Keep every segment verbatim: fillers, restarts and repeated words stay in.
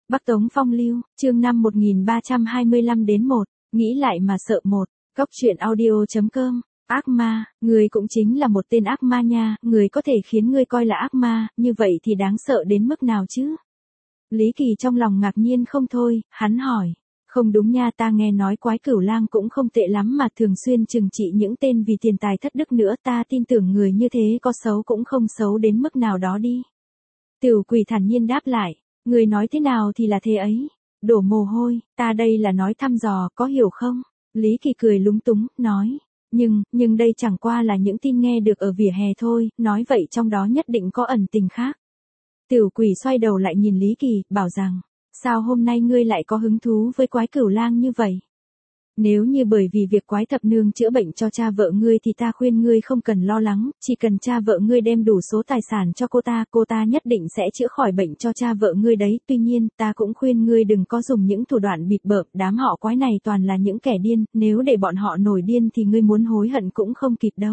Bắc Tống Phong Lưu, chương năm một nghìn ba trăm hai mươi lăm đến một, nghĩ lại mà sợ một, Cóc truyện audio.com, ác ma, người cũng chính là một tên ác ma nha, người có thể khiến ngươi coi là ác ma, như vậy thì đáng sợ đến mức nào chứ? Lý Kỳ trong lòng ngạc nhiên không thôi, hắn hỏi, không đúng nha, ta nghe nói Quái Cửu Lang cũng không tệ lắm mà thường xuyên trừng trị những tên vì tiền tài thất đức nữa, ta tin tưởng người như thế có xấu cũng không xấu đến mức nào đó đi. Tiểu Quỷ thản nhiên đáp lại. Người nói thế nào thì là thế ấy. Đổ mồ hôi, ta đây là nói thăm dò, có hiểu không? Lý Kỳ cười lúng túng, nói. Nhưng, nhưng đây chẳng qua là những tin nghe được ở vỉa hè thôi, nói vậy trong đó nhất định có ẩn tình khác. Tiểu Quỷ xoay đầu lại nhìn Lý Kỳ, bảo rằng, sao hôm nay ngươi lại có hứng thú với Quái Cửu Lang như vậy? Nếu như bởi vì việc Quái Thập Nương chữa bệnh cho cha vợ ngươi thì ta khuyên ngươi không cần lo lắng, chỉ cần cha vợ ngươi đem đủ số tài sản cho cô ta, cô ta nhất định sẽ chữa khỏi bệnh cho cha vợ ngươi đấy. Tuy nhiên, ta cũng khuyên ngươi đừng có dùng những thủ đoạn bịp bợm, đám họ Quái này toàn là những kẻ điên, nếu để bọn họ nổi điên thì ngươi muốn hối hận cũng không kịp đâu.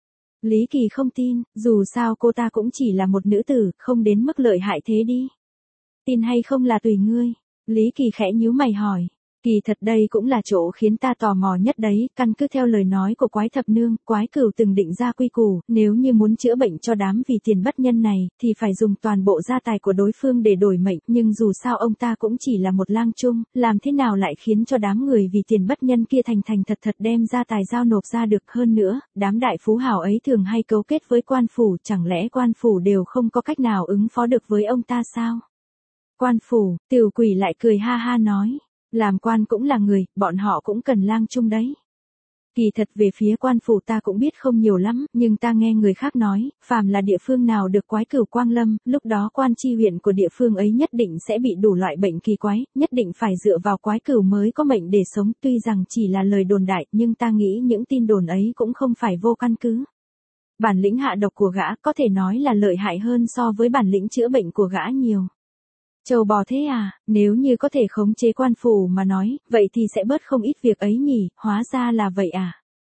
Lý Kỳ không tin, dù sao cô ta cũng chỉ là một nữ tử, không đến mức lợi hại thế đi. Tin hay không là tùy ngươi. Lý Kỳ khẽ nhíu mày hỏi. Kỳ thật đây cũng là chỗ khiến ta tò mò nhất đấy, căn cứ theo lời nói của Quái Thập Nương, Quái Cửu từng định ra quy củ, nếu như muốn chữa bệnh cho đám vì tiền bất nhân này, thì phải dùng toàn bộ gia tài của đối phương để đổi mệnh, nhưng dù sao ông ta cũng chỉ là một lang trung, làm thế nào lại khiến cho đám người vì tiền bất nhân kia thành thành thật thật đem gia tài giao nộp ra được. Hơn nữa, đám đại phú hào ấy thường hay cấu kết với quan phủ, chẳng lẽ quan phủ đều không có cách nào ứng phó được với ông ta sao? Quan phủ, Tiểu Quỷ lại cười ha ha nói. Làm quan cũng là người, bọn họ cũng cần lang trung đấy. Kỳ thật về phía quan phủ ta cũng biết không nhiều lắm, nhưng ta nghe người khác nói, phàm là địa phương nào được Quái Cửu quang lâm, lúc đó quan chi huyện của địa phương ấy nhất định sẽ bị đủ loại bệnh kỳ quái, nhất định phải dựa vào Quái Cửu mới có mệnh để sống. Tuy rằng chỉ là lời đồn đại, nhưng ta nghĩ những tin đồn ấy cũng không phải vô căn cứ. Bản lĩnh hạ độc của gã có thể nói là lợi hại hơn so với bản lĩnh chữa bệnh của gã nhiều. Trâu bò thế à, nếu như có thể khống chế quan phủ mà nói, vậy thì sẽ bớt không ít việc ấy nhỉ, hóa ra là vậy à.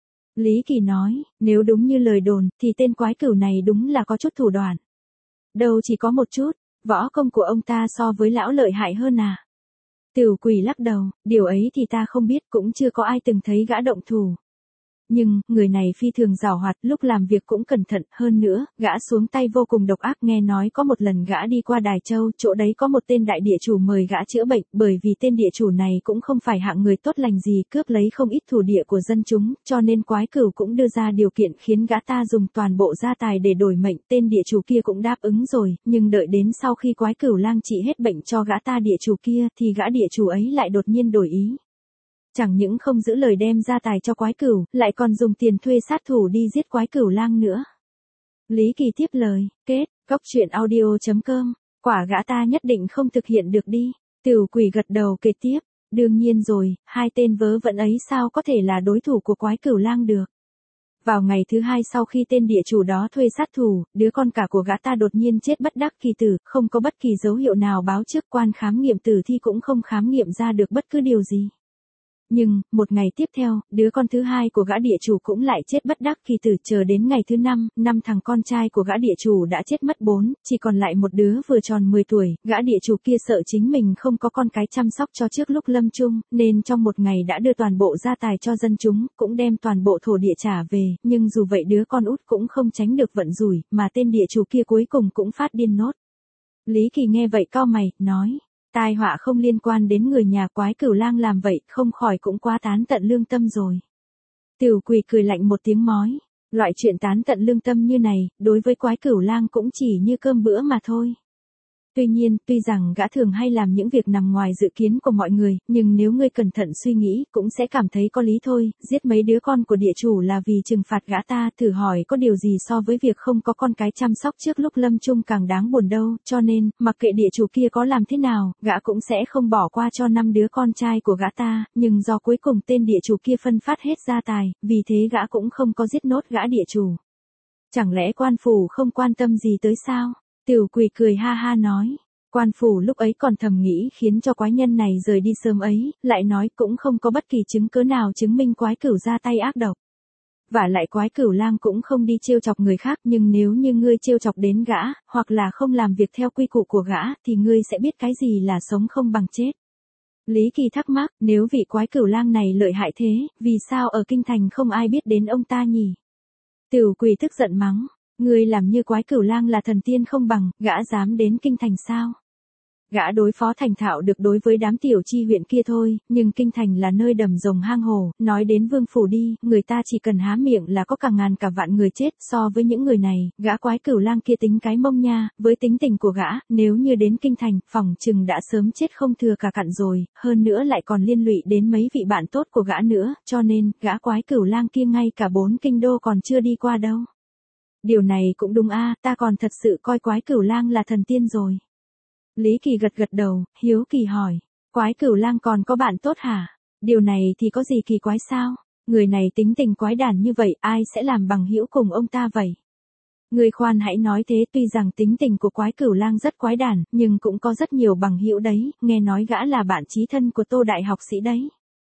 Lý Kỳ nói, nếu đúng như lời đồn, thì tên Quái Cửu này đúng là có chút thủ đoạn. Đâu chỉ có một chút, võ công của ông ta so với lão lợi hại hơn à. Tiểu Quỷ lắc đầu, điều ấy thì ta không biết, cũng chưa có ai từng thấy gã động thủ. Nhưng, người này phi thường giàu hoạt, lúc làm việc cũng cẩn thận, hơn nữa, gã xuống tay vô cùng độc ác. Nghe nói có một lần gã đi qua Đài Châu, chỗ đấy có một tên đại địa chủ mời gã chữa bệnh, bởi vì tên địa chủ này cũng không phải hạng người tốt lành gì, cướp lấy không ít thổ địa của dân chúng, cho nên Quái Cửu cũng đưa ra điều kiện khiến gã ta dùng toàn bộ gia tài để đổi mệnh. Tên địa chủ kia cũng đáp ứng rồi, nhưng đợi đến sau khi Quái Cửu Lang trị hết bệnh cho gã ta địa chủ kia, thì gã địa chủ ấy lại đột nhiên đổi ý. Chẳng những không giữ lời đem gia tài cho Quái Cửu, lại còn dùng tiền thuê sát thủ đi giết Quái Cửu Lang nữa. Lý Kỳ tiếp lời, kết, Cóc truyện audio.com, quả gã ta nhất định không thực hiện được đi. Tiểu Quỷ gật đầu kể tiếp, đương nhiên rồi, hai tên vớ vẩn ấy sao có thể là đối thủ của Quái Cửu Lang được. Vào ngày thứ hai sau khi tên địa chủ đó thuê sát thủ, đứa con cả của gã ta đột nhiên chết bất đắc kỳ tử, không có bất kỳ dấu hiệu nào báo trước, quan khám nghiệm tử thi cũng không khám nghiệm ra được bất cứ điều gì. Nhưng, một ngày tiếp theo, đứa con thứ hai của gã địa chủ cũng lại chết bất đắc kỳ tử. Chờ đến ngày thứ năm, năm thằng con trai của gã địa chủ đã chết mất bốn, chỉ còn lại một đứa vừa tròn mười tuổi. Gã địa chủ kia sợ chính mình không có con cái chăm sóc cho trước lúc lâm chung, nên trong một ngày đã đưa toàn bộ gia tài cho dân chúng, cũng đem toàn bộ thổ địa trả về. Nhưng dù vậy đứa con út cũng không tránh được vận rủi, mà tên địa chủ kia cuối cùng cũng phát điên nốt. Lý Kỳ nghe vậy cau mày, nói. Tai họa không liên quan đến người nhà Quái Cửu Lang làm vậy, không khỏi cũng quá tán tận lương tâm rồi. Tiểu Quỷ cười lạnh một tiếng mói, loại chuyện tán tận lương tâm như này, đối với Quái Cửu Lang cũng chỉ như cơm bữa mà thôi. Tuy nhiên, tuy rằng gã thường hay làm những việc nằm ngoài dự kiến của mọi người, nhưng nếu ngươi cẩn thận suy nghĩ, cũng sẽ cảm thấy có lý thôi. Giết mấy đứa con của địa chủ là vì trừng phạt gã ta, thử hỏi có điều gì so với việc không có con cái chăm sóc trước lúc lâm chung càng đáng buồn đâu. Cho nên, mặc kệ địa chủ kia có làm thế nào, gã cũng sẽ không bỏ qua cho năm đứa con trai của gã ta. Nhưng do cuối cùng tên địa chủ kia phân phát hết gia tài, vì thế gã cũng không có giết nốt gã địa chủ. Chẳng lẽ quan phủ không quan tâm gì tới sao? Tiểu Quỷ cười ha ha nói, quan phủ lúc ấy còn thầm nghĩ khiến cho quái nhân này rời đi sớm ấy, lại nói cũng không có bất kỳ chứng cứ nào chứng minh Quái Cửu ra tay ác độc. Vả lại Quái Cửu Lang cũng không đi trêu chọc người khác, nhưng nếu như ngươi trêu chọc đến gã, hoặc là không làm việc theo quy củ của gã, thì ngươi sẽ biết cái gì là sống không bằng chết. Lý Kỳ thắc mắc, nếu vị Quái Cửu Lang này lợi hại thế, vì sao ở kinh thành không ai biết đến ông ta nhỉ? Tiểu Quỷ tức giận mắng, ngươi làm như Quái Cửu Lang là thần tiên không bằng, gã dám đến kinh thành sao? Gã đối phó thành thạo được đối với đám tiểu chi huyện kia thôi, nhưng kinh thành là nơi đầm rồng hang hồ, nói đến vương phủ đi, người ta chỉ cần há miệng là có cả ngàn cả vạn người chết, so với những người này, gã Quái Cửu Lang kia tính cái mông nha, với tính tình của gã, nếu như đến kinh thành, phỏng chừng đã sớm chết không thừa cả cặn rồi, hơn nữa lại còn liên lụy đến mấy vị bạn tốt của gã nữa, cho nên, gã Quái Cửu Lang kia ngay cả bốn kinh đô còn chưa đi qua đâu. Điều này cũng đúng a, ta còn thật sự coi Quái Cửu Lang là thần tiên rồi. Lý Kỳ gật gật đầu, hiếu kỳ hỏi, Quái Cửu Lang còn có bạn tốt hả? Điều này thì có gì kỳ quái sao? Người này tính tình quái đản như vậy, ai sẽ làm bằng hữu cùng ông ta vậy? Người khoan hãy nói thế, tuy rằng tính tình của Quái Cửu Lang rất quái đản, nhưng cũng có rất nhiều bằng hữu đấy, nghe nói gã là bạn chí thân của Tô đại học sĩ đấy.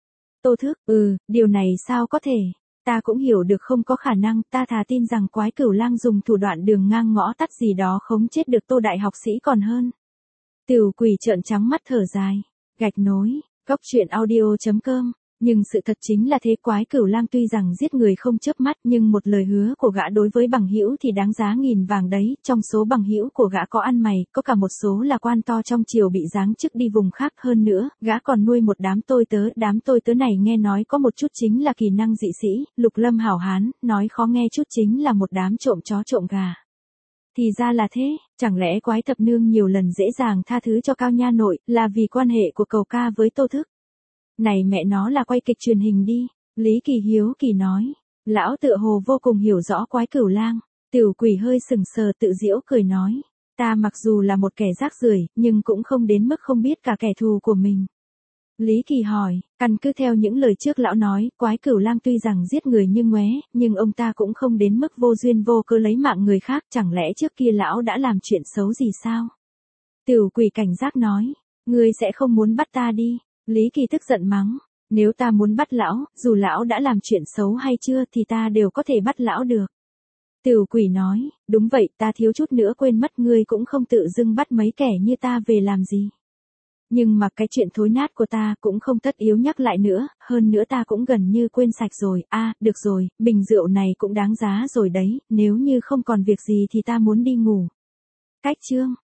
Tô Thức, ừ, điều này sao có thể? Ta cũng hiểu được không có khả năng, ta thà tin rằng Quái Cửu Lang dùng thủ đoạn đường ngang ngõ tắt gì đó khống chết được Tô đại học sĩ còn hơn. Tiểu Quỷ trợn trắng mắt thở dài, gạch nối, cốc truyện audio chấm com, nhưng sự thật chính là thế, Quái Cửu Lang tuy rằng giết người không chớp mắt, nhưng một lời hứa của gã đối với bằng hữu thì đáng giá nghìn vàng đấy, trong số bằng hữu của gã có ăn mày, có cả một số là quan to trong triều bị giáng chức đi vùng khác, hơn nữa, gã còn nuôi một đám tôi tớ, đám tôi tớ này nghe nói có một chút chính là kỳ năng dị sĩ, lục lâm hảo hán, nói khó nghe chút chính là một đám trộm chó trộm gà. Thì ra là thế, chẳng lẽ Quái thập nương nhiều lần dễ dàng tha thứ cho Cao nha nội, là vì quan hệ của Cầu ca với Tô Thức? Này mẹ nó là quay kịch truyền hình đi, Lý Kỳ hiếu kỳ nói. Lão tựa hồ vô cùng hiểu rõ Quái Cửu Lang. Tiểu Quỷ hơi sừng sờ tự giễu cười nói, ta mặc dù là một kẻ rác rưởi, nhưng cũng không đến mức không biết cả kẻ thù của mình. Lý Kỳ hỏi, căn cứ theo những lời trước lão nói, Quái Cửu Lang tuy rằng giết người như ngoé, nhưng ông ta cũng không đến mức vô duyên vô cớ lấy mạng người khác, chẳng lẽ trước kia lão đã làm chuyện xấu gì sao? Tiểu Quỷ cảnh giác nói, ngươi sẽ không muốn bắt ta đi. Lý Kỳ tức giận mắng, nếu ta muốn bắt lão, dù lão đã làm chuyện xấu hay chưa thì ta đều có thể bắt lão được. Tiểu Quỷ nói, đúng vậy, ta thiếu chút nữa quên mất, ngươi cũng không tự dưng bắt mấy kẻ như ta về làm gì. Nhưng mà cái chuyện thối nát của ta cũng không tất yếu nhắc lại nữa, hơn nữa ta cũng gần như quên sạch rồi, a à, được rồi, bình rượu này cũng đáng giá rồi đấy, nếu như không còn việc gì thì ta muốn đi ngủ. Cách chương